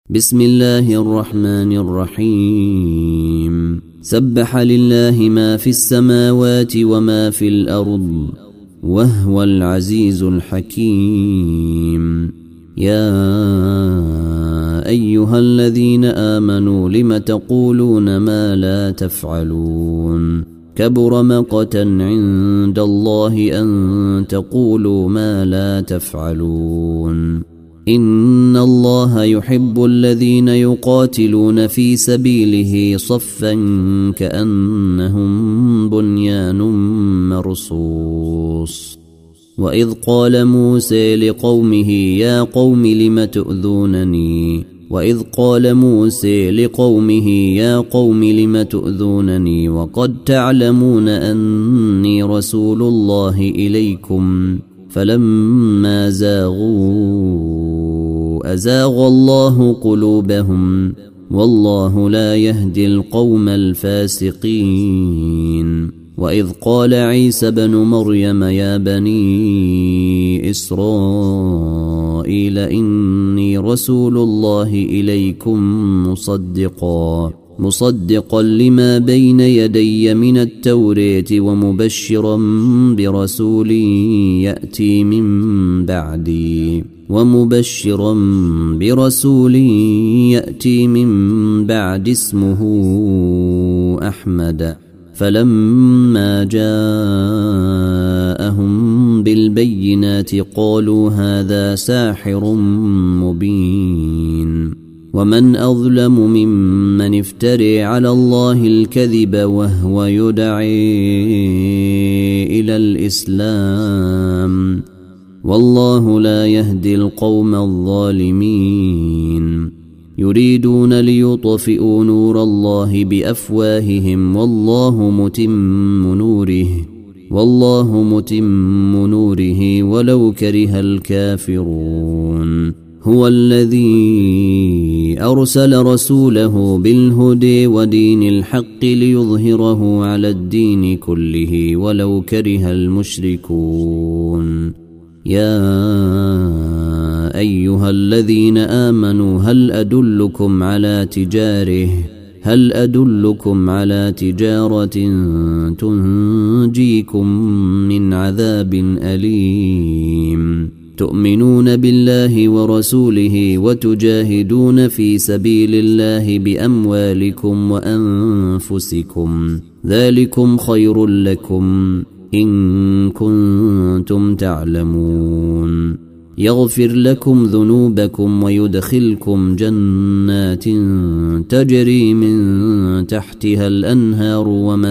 بسم الله الرحمن الرحيم سبح لله ما في السماوات وما في الأرض وهو العزيز الحكيم يا أيها الذين آمنوا لم تقولون ما لا تفعلون كبر مقتا عند الله أن تقولوا ما لا تفعلون إن الله يحب الذين يقاتلون في سبيله صفا كأنهم بنيان مرصوص وإذ قال موسى لقومه يا قوم لم تؤذونني وقد تعلمون أني رسول الله إليكم فلما زاغوا أزاغ الله قلوبهم والله لا يهدي القوم الفاسقين وإذ قال عيسى بن مريم يا بني إسرائيل إني رسول الله إليكم مصدقا لما بين يدي من التوراة ومبشرا برسول يأتي من بعد اسمه أحمد فلما جاءهم بالبينات قالوا هذا ساحر مبين ومن أظلم ممن افترى على الله الكذب وهو يدعي إلى الإسلام والله لا يهدي القوم الظالمين يريدون ليطفئوا نور الله بأفواههم والله متم نوره ولو كره الكافرون هو الذي أرسل رسوله بالهدى ودين الحق ليظهره على الدين كله ولو كره المشركون يا أيها الذين آمنوا هل أدلكم على تجارة تنجيكم من عذاب أليم تؤمنون بالله ورسوله وتجاهدون في سبيل الله بأموالكم وأنفسكم ذلكم خير لكم إن كنتم تعلمون يغفر لكم ذنوبكم ويدخلكم جنات تجري من تحتها الأنهار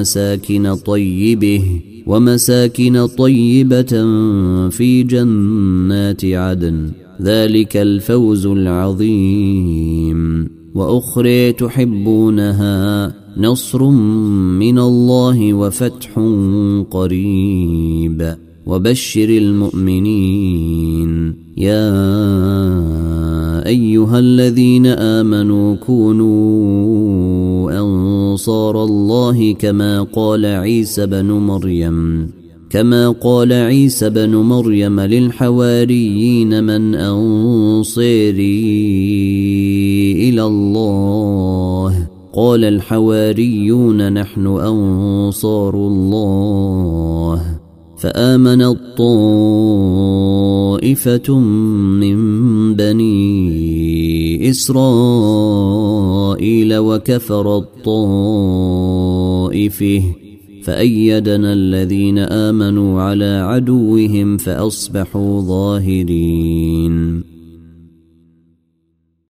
ومساكن طيبة في جنات عدن ذلك الفوز العظيم وأخرى تحبونها نصر من الله وفتح قريب وبشر المؤمنين يا أيها الذين آمنوا كونوا أنصار الله كما قال عيسى بن مريم للحواريين من أنصاري إلى الله قال الحواريون نحن أنصار الله فآمنت طائفة من بني إسرائيل وكفرت طائفة فأيدنا الذين آمنوا على عدوهم فأصبحوا ظاهرين